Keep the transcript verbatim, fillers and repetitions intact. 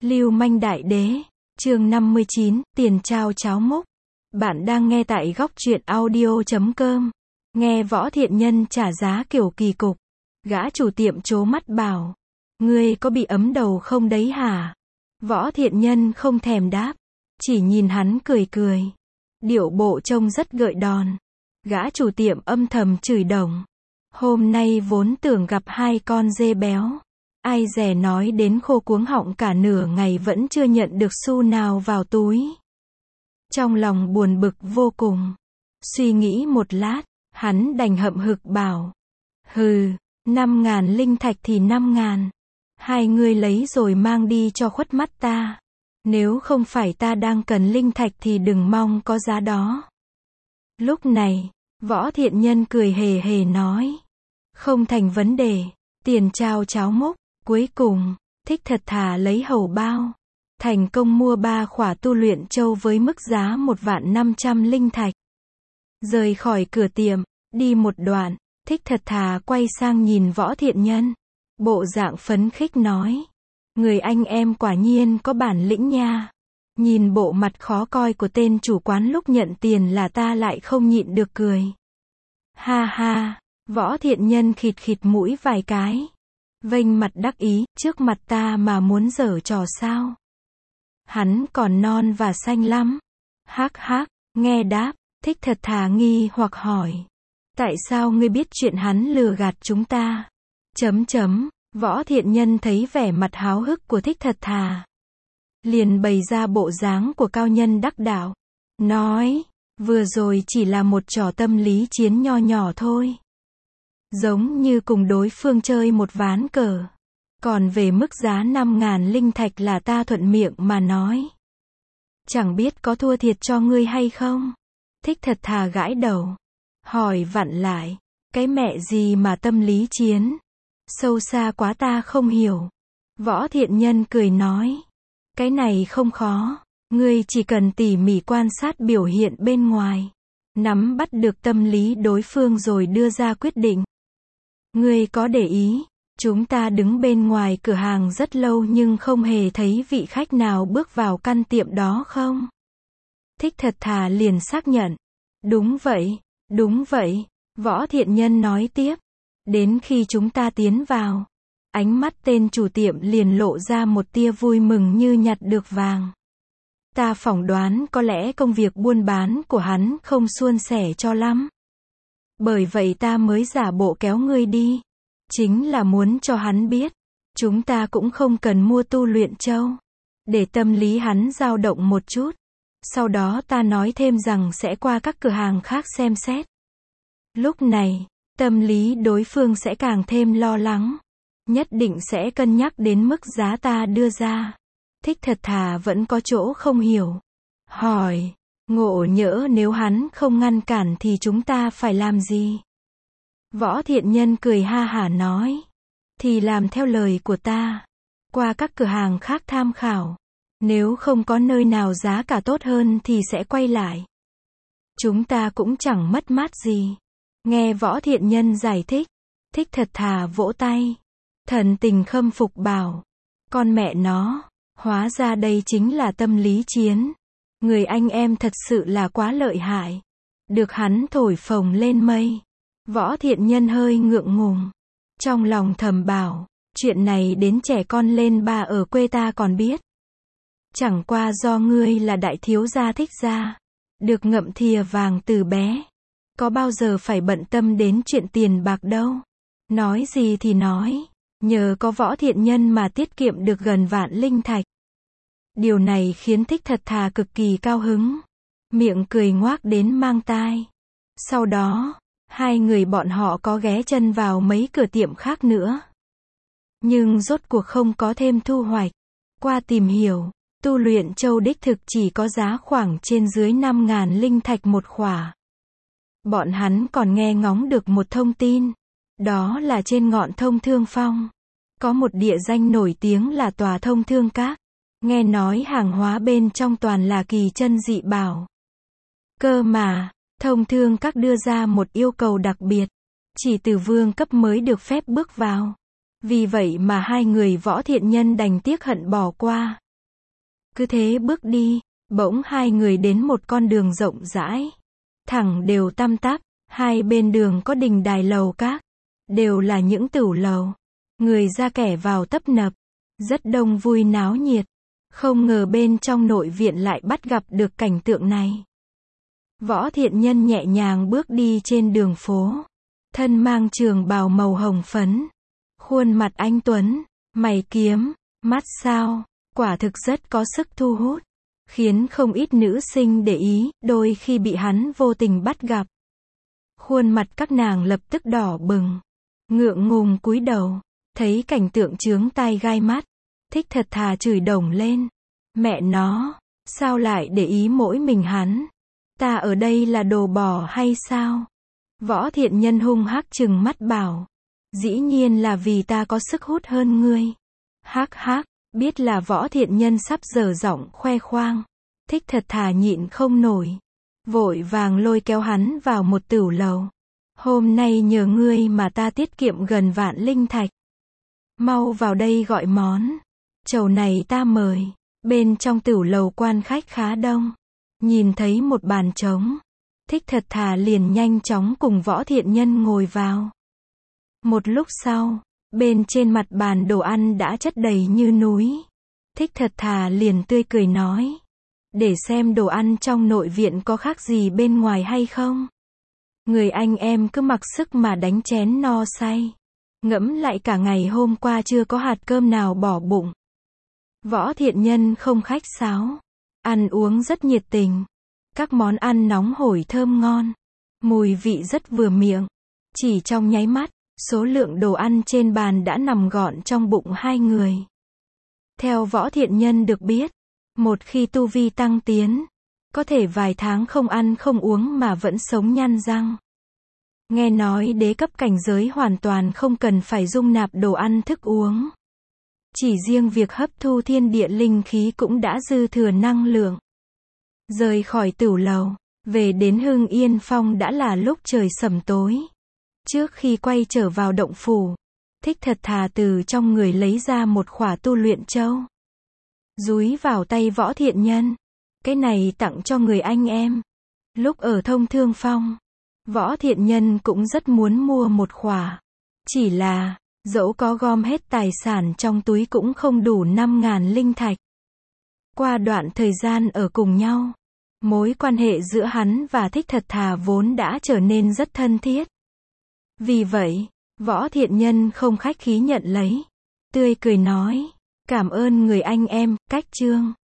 Lưu manh đại đế, chương năm mươi chín, tiền trao cháo múc. Bạn đang nghe tại góc truyện audio chấm com. Nghe Võ Thiện Nhân trả giá kiểu kỳ cục. Gã chủ tiệm trố mắt bảo. Ngươi có bị ấm đầu không đấy hả? Võ Thiện Nhân không thèm đáp. Chỉ nhìn hắn cười cười. Điệu bộ trông rất gợi đòn. Gã chủ tiệm âm thầm chửi đồng. Hôm nay vốn tưởng gặp hai con dê béo. Ai dè nói đến khô cuống họng cả nửa ngày vẫn chưa nhận được xu nào vào túi. Trong lòng buồn bực vô cùng. Suy nghĩ một lát, hắn đành hậm hực bảo. Hừ, năm ngàn linh thạch thì năm ngàn. Hai ngươi lấy rồi mang đi cho khuất mắt ta. Nếu không phải ta đang cần linh thạch thì đừng mong có giá đó. Lúc này, Võ Thiện Nhân cười hề hề nói. Không thành vấn đề, tiền trao cháo múc. Cuối cùng, Thích Thật Thà lấy hầu bao. Thành công mua ba khỏa tu luyện châu với mức giá một vạn năm trăm linh thạch. Rời khỏi cửa tiệm, đi một đoạn, Thích Thật Thà quay sang nhìn Võ Thiện Nhân. Bộ dạng phấn khích nói. Người anh em quả nhiên có bản lĩnh nha. Nhìn bộ mặt khó coi của tên chủ quán lúc nhận tiền là ta lại không nhịn được cười. Ha ha, Võ Thiện Nhân khịt khịt mũi vài cái. Vênh mặt đắc ý, trước mặt ta mà muốn giở trò sao? Hắn còn non và xanh lắm. Hắc hắc, nghe đáp, Thích Thật Thà nghi hoặc hỏi. Tại sao ngươi biết chuyện hắn lừa gạt chúng ta? Chấm chấm, Võ Thiện Nhân thấy vẻ mặt háo hức của Thích Thật Thà. Liền bày ra bộ dáng của cao nhân đắc đạo. Nói, vừa rồi chỉ là một trò tâm lý chiến nho nhỏ thôi. Giống như cùng đối phương chơi một ván cờ. Còn về mức giá năm ngàn linh thạch là ta thuận miệng mà nói. Chẳng biết có thua thiệt cho ngươi hay không? Thích Thật Thà gãi đầu. Hỏi vặn lại. Cái mẹ gì mà tâm lý chiến? Sâu xa quá ta không hiểu. Võ Thiện Nhân cười nói. Cái này không khó. Ngươi chỉ cần tỉ mỉ quan sát biểu hiện bên ngoài. Nắm bắt được tâm lý đối phương rồi đưa ra quyết định. Ngươi có để ý, chúng ta đứng bên ngoài cửa hàng rất lâu nhưng không hề thấy vị khách nào bước vào căn tiệm đó không? Thích Thật Thà liền xác nhận. Đúng vậy, đúng vậy, Võ Thiện Nhân nói tiếp. Đến khi chúng ta tiến vào, ánh mắt tên chủ tiệm liền lộ ra một tia vui mừng như nhặt được vàng. Ta phỏng đoán có lẽ công việc buôn bán của hắn không suôn sẻ cho lắm. Bởi vậy ta mới giả bộ kéo ngươi đi. Chính là muốn cho hắn biết. Chúng ta cũng không cần mua tu luyện châu. Để tâm lý hắn dao động một chút. Sau đó ta nói thêm rằng sẽ qua các cửa hàng khác xem xét. Lúc này, tâm lý đối phương sẽ càng thêm lo lắng. Nhất định sẽ cân nhắc đến mức giá ta đưa ra. Thích Thật Thà vẫn có chỗ không hiểu. Hỏi. Ngộ nhỡ nếu hắn không ngăn cản thì chúng ta phải làm gì? Võ Thiện Nhân cười ha hả nói. Thì làm theo lời của ta. Qua các cửa hàng khác tham khảo. Nếu không có nơi nào giá cả tốt hơn thì sẽ quay lại. Chúng ta cũng chẳng mất mát gì. Nghe Võ Thiện Nhân giải thích. Thích Thật Thà vỗ tay. Thần tình khâm phục bảo. Con mẹ nó. Hóa ra đây chính là tâm lý chiến. Người anh em thật sự là quá lợi hại. Được hắn thổi phồng lên mây. Võ Thiện Nhân hơi ngượng ngùng. Trong lòng thầm bảo. Chuyện này đến trẻ con lên ba ở quê ta còn biết. Chẳng qua do ngươi là đại thiếu gia thích gia. Được ngậm thìa vàng từ bé. Có bao giờ phải bận tâm đến chuyện tiền bạc đâu. Nói gì thì nói. Nhờ có Võ Thiện Nhân mà tiết kiệm được gần vạn linh thạch. Điều này khiến Thích Thật Thà cực kỳ cao hứng. Miệng cười ngoác đến mang tai. Sau đó, hai người bọn họ có ghé chân vào mấy cửa tiệm khác nữa. Nhưng rốt cuộc không có thêm thu hoạch. Qua tìm hiểu, tu luyện châu đích thực chỉ có giá khoảng trên dưới năm ngàn linh thạch một khỏa. Bọn hắn còn nghe ngóng được một thông tin. Đó là trên ngọn Thông Thương Phong. Có một địa danh nổi tiếng là tòa Thông Thương Các. Nghe nói hàng hóa bên trong toàn là kỳ chân dị bảo. Cơ mà, Thông Thương Các đưa ra một yêu cầu đặc biệt. Chỉ từ vương cấp mới được phép bước vào. Vì vậy mà hai người Võ Thiện Nhân đành tiếc hận bỏ qua. Cứ thế bước đi, bỗng hai người đến một con đường rộng rãi. Thẳng đều tăm tắp, hai bên đường có đình đài lầu các. Đều là những tửu lầu. Người ra kẻ vào tấp nập. Rất đông vui náo nhiệt. Không ngờ bên trong nội viện lại bắt gặp được cảnh tượng này. Võ Thiện Nhân nhẹ nhàng bước đi trên đường phố. Thân mang trường bào màu hồng phấn. Khuôn mặt anh tuấn, mày kiếm, mắt sao, quả thực rất có sức thu hút. Khiến không ít nữ sinh để ý, đôi khi bị hắn vô tình bắt gặp. Khuôn mặt các nàng lập tức đỏ bừng. Ngượng ngùng cúi đầu, thấy cảnh tượng chướng tai gai mắt. Thích thật thà chửi đồng lên. Mẹ nó, sao lại để ý mỗi mình hắn? Ta ở đây là đồ bò hay sao? Võ Thiện Nhân hung hắc trừng mắt bảo. Dĩ nhiên là vì ta có sức hút hơn ngươi. Hắc hắc, biết là Võ Thiện Nhân sắp dở giọng khoe khoang. Thích thật thà nhịn không nổi. Vội vàng lôi kéo hắn vào một tửu lầu. Hôm nay nhờ ngươi mà ta tiết kiệm gần vạn linh thạch. Mau vào đây gọi món. Chầu này ta mời. Bên trong tửu lầu quan khách khá đông. Nhìn thấy một bàn trống. Thích thật thà liền nhanh chóng cùng Võ Thiện Nhân ngồi vào. Một lúc sau, bên trên mặt bàn đồ ăn đã chất đầy như núi. Thích thật thà liền tươi cười nói. Để xem đồ ăn trong nội viện có khác gì bên ngoài hay không. Người anh em cứ mặc sức mà đánh chén no say. Ngẫm lại cả ngày hôm qua chưa có hạt cơm nào bỏ bụng. Võ Thiện Nhân không khách sáo. Ăn uống rất nhiệt tình. Các món ăn nóng hổi thơm ngon. Mùi vị rất vừa miệng. Chỉ trong nháy mắt, số lượng đồ ăn trên bàn đã nằm gọn trong bụng hai người. Theo Võ Thiện Nhân được biết, một khi tu vi tăng tiến, có thể vài tháng không ăn không uống mà vẫn sống nhăn răng. Nghe nói đế cấp cảnh giới hoàn toàn không cần phải dung nạp đồ ăn thức uống. Chỉ riêng việc hấp thu thiên địa linh khí cũng đã dư thừa năng lượng. Rời khỏi tửu lầu, về đến Hưng Yên Phong đã là lúc trời sẩm tối. Trước khi quay trở vào động phủ, Thích thật thà từ trong người lấy ra một khỏa tu luyện châu. Dúi vào tay Võ Thiện Nhân. Cái này tặng cho người anh em. Lúc ở Thông Thương Phong, Võ Thiện Nhân cũng rất muốn mua một khỏa. Chỉ là, dẫu có gom hết tài sản trong túi cũng không đủ năm ngàn linh thạch. Qua đoạn thời gian ở cùng nhau, mối quan hệ giữa hắn và Thích thật thà vốn đã trở nên rất thân thiết. Vì vậy, Võ Thiện Nhân không khách khí nhận lấy. Tươi cười nói, cảm ơn người anh em, cách chương.